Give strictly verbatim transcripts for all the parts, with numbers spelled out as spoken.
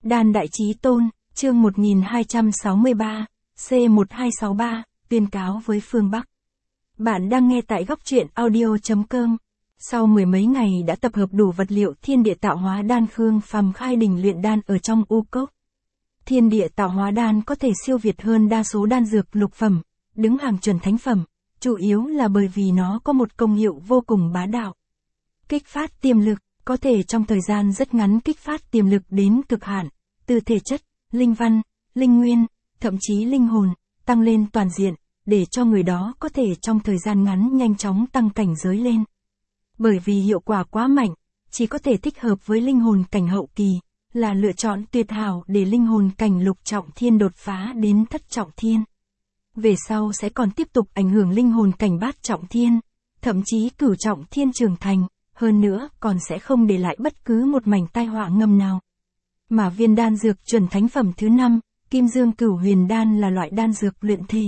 Đan Đại Chí Tôn, chương một nghìn hai trăm sáu mươi ba, C một hai sáu ba, tuyên cáo với phương Bắc. Bạn đang nghe tại góc truyện audio chấm com. Sau mười mấy ngày đã tập hợp đủ vật liệu thiên địa tạo hóa đan, Khương Phàm khai đỉnh luyện đan ở trong u cốc. Thiên địa tạo hóa đan có thể siêu việt hơn đa số đan dược lục phẩm, đứng hàng chuẩn thánh phẩm, chủ yếu là bởi vì nó có một công hiệu vô cùng bá đạo. Kích phát tiềm lực, có thể trong thời gian rất ngắn kích phát tiềm lực đến cực hạn, từ thể chất, linh văn, linh nguyên, thậm chí linh hồn, tăng lên toàn diện, để cho người đó có thể trong thời gian ngắn nhanh chóng tăng cảnh giới lên. Bởi vì hiệu quả quá mạnh, chỉ có thể thích hợp với linh hồn cảnh hậu kỳ, là lựa chọn tuyệt hảo để linh hồn cảnh lục trọng thiên đột phá đến thất trọng thiên. Về sau sẽ còn tiếp tục ảnh hưởng linh hồn cảnh bát trọng thiên, thậm chí cửu trọng thiên trưởng thành, hơn nữa còn sẽ không để lại bất cứ một mảnh tai họa ngầm nào. Mà viên đan dược chuẩn thánh phẩm thứ năm, Kim Dương Cửu Huyền Đan là loại đan dược luyện thể.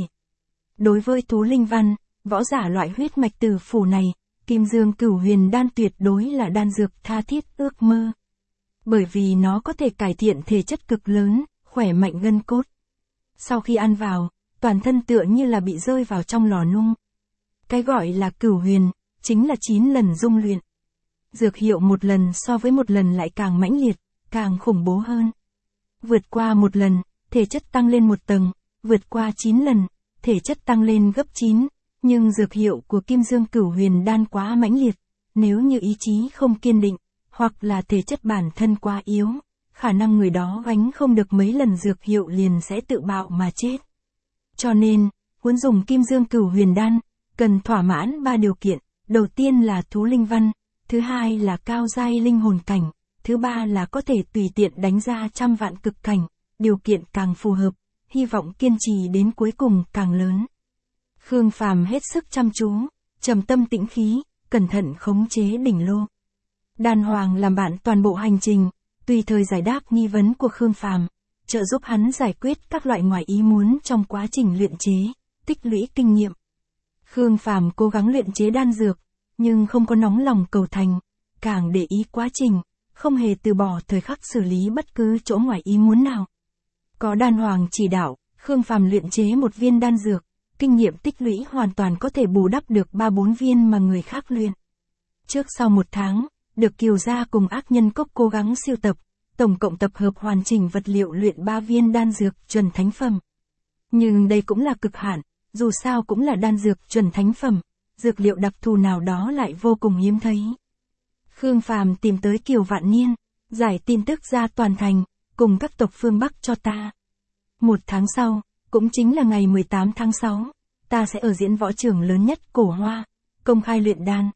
Đối với thú linh văn, võ giả loại huyết mạch tử phủ này, Kim Dương Cửu Huyền Đan tuyệt đối là đan dược tha thiết ước mơ. Bởi vì nó có thể cải thiện thể chất cực lớn, khỏe mạnh gân cốt. Sau khi ăn vào, toàn thân tựa như là bị rơi vào trong lò nung. Cái gọi là cửu huyền, chính là chín lần dung luyện. Dược hiệu một lần so với một lần lại càng mãnh liệt, càng khủng bố hơn. Vượt qua một lần, thể chất tăng lên một tầng, vượt qua chín lần, thể chất tăng lên gấp chín, nhưng dược hiệu của Kim Dương Cửu Huyền Đan quá mãnh liệt, nếu như ý chí không kiên định, hoặc là thể chất bản thân quá yếu, khả năng người đó gánh không được mấy lần dược hiệu liền sẽ tự bạo mà chết. Cho nên, muốn dùng Kim Dương Cửu Huyền Đan, cần thỏa mãn ba điều kiện, đầu tiên là thú linh văn, thứ hai là cao giai linh hồn cảnh, thứ ba là có thể tùy tiện đánh ra trăm vạn cực cảnh, điều kiện càng phù hợp, hy vọng kiên trì đến cuối cùng càng lớn. Khương Phàm hết sức chăm chú, trầm tâm tĩnh khí, cẩn thận khống chế đỉnh lô. Đan Hoàng làm bạn toàn bộ hành trình, tùy thời giải đáp nghi vấn của Khương Phàm, trợ giúp hắn giải quyết các loại ngoài ý muốn trong quá trình luyện chế, tích lũy kinh nghiệm. Khương Phàm cố gắng luyện chế đan dược, nhưng không có nóng lòng cầu thành, càng để ý quá trình, không hề từ bỏ thời khắc xử lý bất cứ chỗ ngoài ý muốn nào. Có Đan Hoàng chỉ đạo, Khương Phàm luyện chế một viên đan dược, kinh nghiệm tích lũy hoàn toàn có thể bù đắp được ba bốn viên mà người khác luyện. Trước sau một tháng, được Kiều Gia cùng Ác Nhân Cốc cố gắng siêu tập, tổng cộng tập hợp hoàn chỉnh vật liệu luyện ba viên đan dược chuẩn thánh phẩm. Nhưng đây cũng là cực hạn, dù sao cũng là đan dược chuẩn thánh phẩm, dược liệu đặc thù nào đó lại vô cùng hiếm thấy. Khương Phàm tìm tới Kiều Vạn Niên, giải tin tức ra toàn thành, cùng các tộc phương Bắc cho ta. Một tháng sau, cũng chính là ngày mười tám tháng sáu, ta sẽ ở diễn võ trường lớn nhất Cổ Hoa, công khai luyện đan.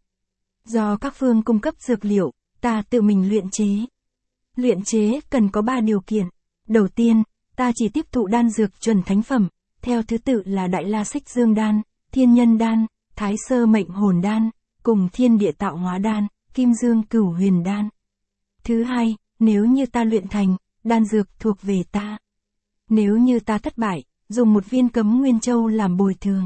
Do các phương cung cấp dược liệu, ta tự mình luyện chế. Luyện chế cần có ba điều kiện. Đầu tiên, ta chỉ tiếp thụ đan dược chuẩn thánh phẩm, theo thứ tự là Đại La Xích Dương Đan, Thiên Nhân Đan, Thái Sơ Mệnh Hồn Đan, cùng Thiên Địa Tạo Hóa Đan, Kim Dương Cửu Huyền Đan. Thứ hai, nếu như ta luyện thành, đan dược thuộc về ta. Nếu như ta thất bại, dùng một viên Cấm Nguyên Châu làm bồi thường.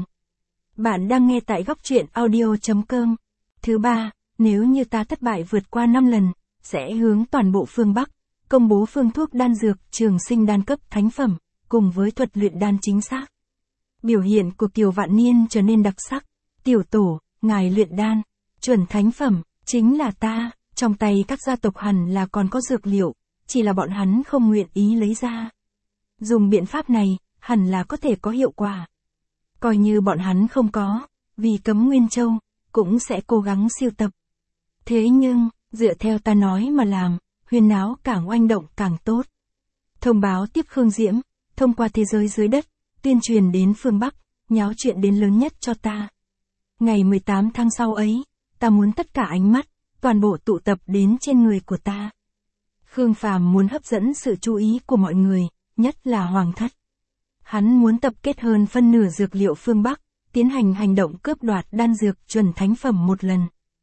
Bạn đang nghe tại góc truyện audio chấm com. Thứ ba, nếu như ta thất bại vượt qua năm lần, sẽ hướng toàn bộ phương Bắc, công bố phương thuốc đan dược trường sinh đan cấp thánh phẩm, cùng với thuật luyện đan chính xác. Biểu hiện của Kiều Vạn Niên trở nên đặc sắc. Tiểu tổ, ngài luyện đan, chuẩn thánh phẩm, chính là ta, trong tay các gia tộc hẳn là còn có dược liệu, chỉ là bọn hắn không nguyện ý lấy ra. Dùng biện pháp này, hẳn là có thể có hiệu quả. Coi như bọn hắn không có, vì Cấm Nguyên Châu, cũng sẽ cố gắng siêu tập. Thế nhưng, dựa theo ta nói mà làm, huyên náo càng oanh động càng tốt. Thông báo tiếp Khương Diễm, thông qua thế giới dưới đất, tuyên truyền đến phương Bắc, nháo chuyện đến lớn nhất cho ta. Ngày mười tám tháng sau ấy, ta muốn tất cả ánh mắt, toàn bộ tụ tập đến trên người của ta. Khương Phàm muốn hấp dẫn sự chú ý của mọi người, nhất là Hoàng thất. Hắn muốn tập kết hơn phân nửa dược liệu phương Bắc, tiến hành hành động cướp đoạt đan dược chuẩn thánh phẩm một lần.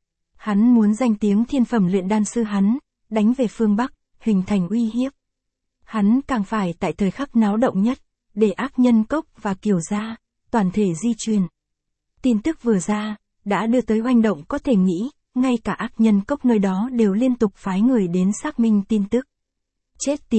Hắn muốn danh tiếng thiên phẩm luyện đan sư hắn, đánh về phương Bắc, hình thành uy hiếp. Hắn càng phải tại thời khắc náo động nhất, để Ác Nhân Cốc và Kiều Gia, toàn thể di truyền. Tin tức vừa ra, đã đưa tới oanh động có thể nghĩ, ngay cả Ác Nhân Cốc nơi đó đều liên tục phái người đến xác minh tin tức. Chết tiệt,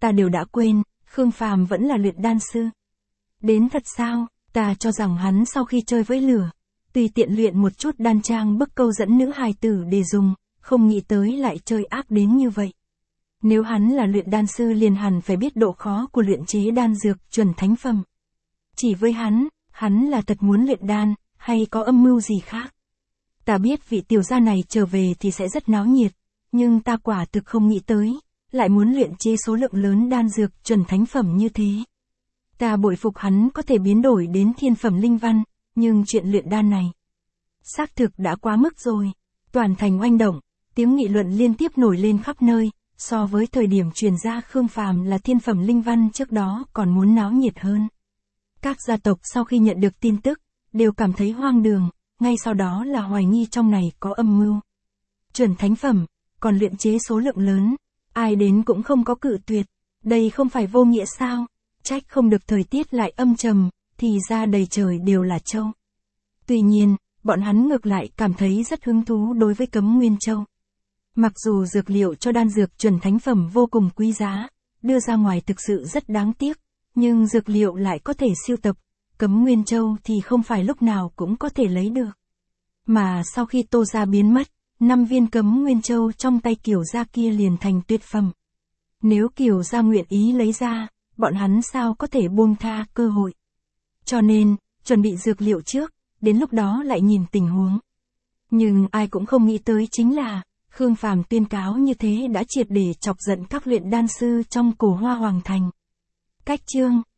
ta đều đã quên, Khương Phàm vẫn là luyện đan sư. Đến thật sao, ta cho rằng hắn sau khi chơi với lửa, tùy tiện luyện một chút đan trang bức câu dẫn nữ hài tử để dùng, không nghĩ tới lại chơi ác đến như vậy. Nếu hắn là luyện đan sư liền hẳn phải biết độ khó của luyện chế đan dược chuẩn thánh phẩm. Chỉ với hắn, hắn là thật muốn luyện đan, hay có âm mưu gì khác? Ta biết vị tiểu gia này trở về thì sẽ rất náo nhiệt, nhưng ta quả thực không nghĩ tới, lại muốn luyện chế số lượng lớn đan dược chuẩn thánh phẩm như thế. Ta bội phục hắn có thể biến đổi đến thiên phẩm linh văn, nhưng chuyện luyện đan này, xác thực đã quá mức rồi. Toàn thành oanh động, tiếng nghị luận liên tiếp nổi lên khắp nơi, so với thời điểm truyền ra Khương Phàm là thiên phẩm linh văn trước đó còn muốn náo nhiệt hơn. Các gia tộc sau khi nhận được tin tức, đều cảm thấy hoang đường, ngay sau đó là hoài nghi trong này có âm mưu. Chuẩn thánh phẩm, còn luyện chế số lượng lớn, ai đến cũng không có cự tuyệt, đây không phải vô nghĩa sao? Trách không được thời tiết lại âm trầm, thì ra đầy trời đều là châu. Tuy nhiên, bọn hắn ngược lại cảm thấy rất hứng thú đối với Cấm Nguyên Châu. Mặc dù dược liệu cho đan dược chuẩn thánh phẩm vô cùng quý giá, đưa ra ngoài thực sự rất đáng tiếc, nhưng dược liệu lại có thể siêu tập, Cấm Nguyên Châu thì không phải lúc nào cũng có thể lấy được. Mà sau khi Tô gia biến mất, năm viên Cấm Nguyên Châu trong tay Kiều gia kia liền thành tuyệt phẩm. Nếu Kiều gia nguyện ý lấy ra, bọn hắn sao có thể buông tha cơ hội. Cho nên, chuẩn bị dược liệu trước, đến lúc đó lại nhìn tình huống. Nhưng ai cũng không nghĩ tới chính là, Khương Phàm tuyên cáo như thế đã triệt để chọc giận các luyện đan sư trong Cổ Hoa Hoàng Thành. Cách chương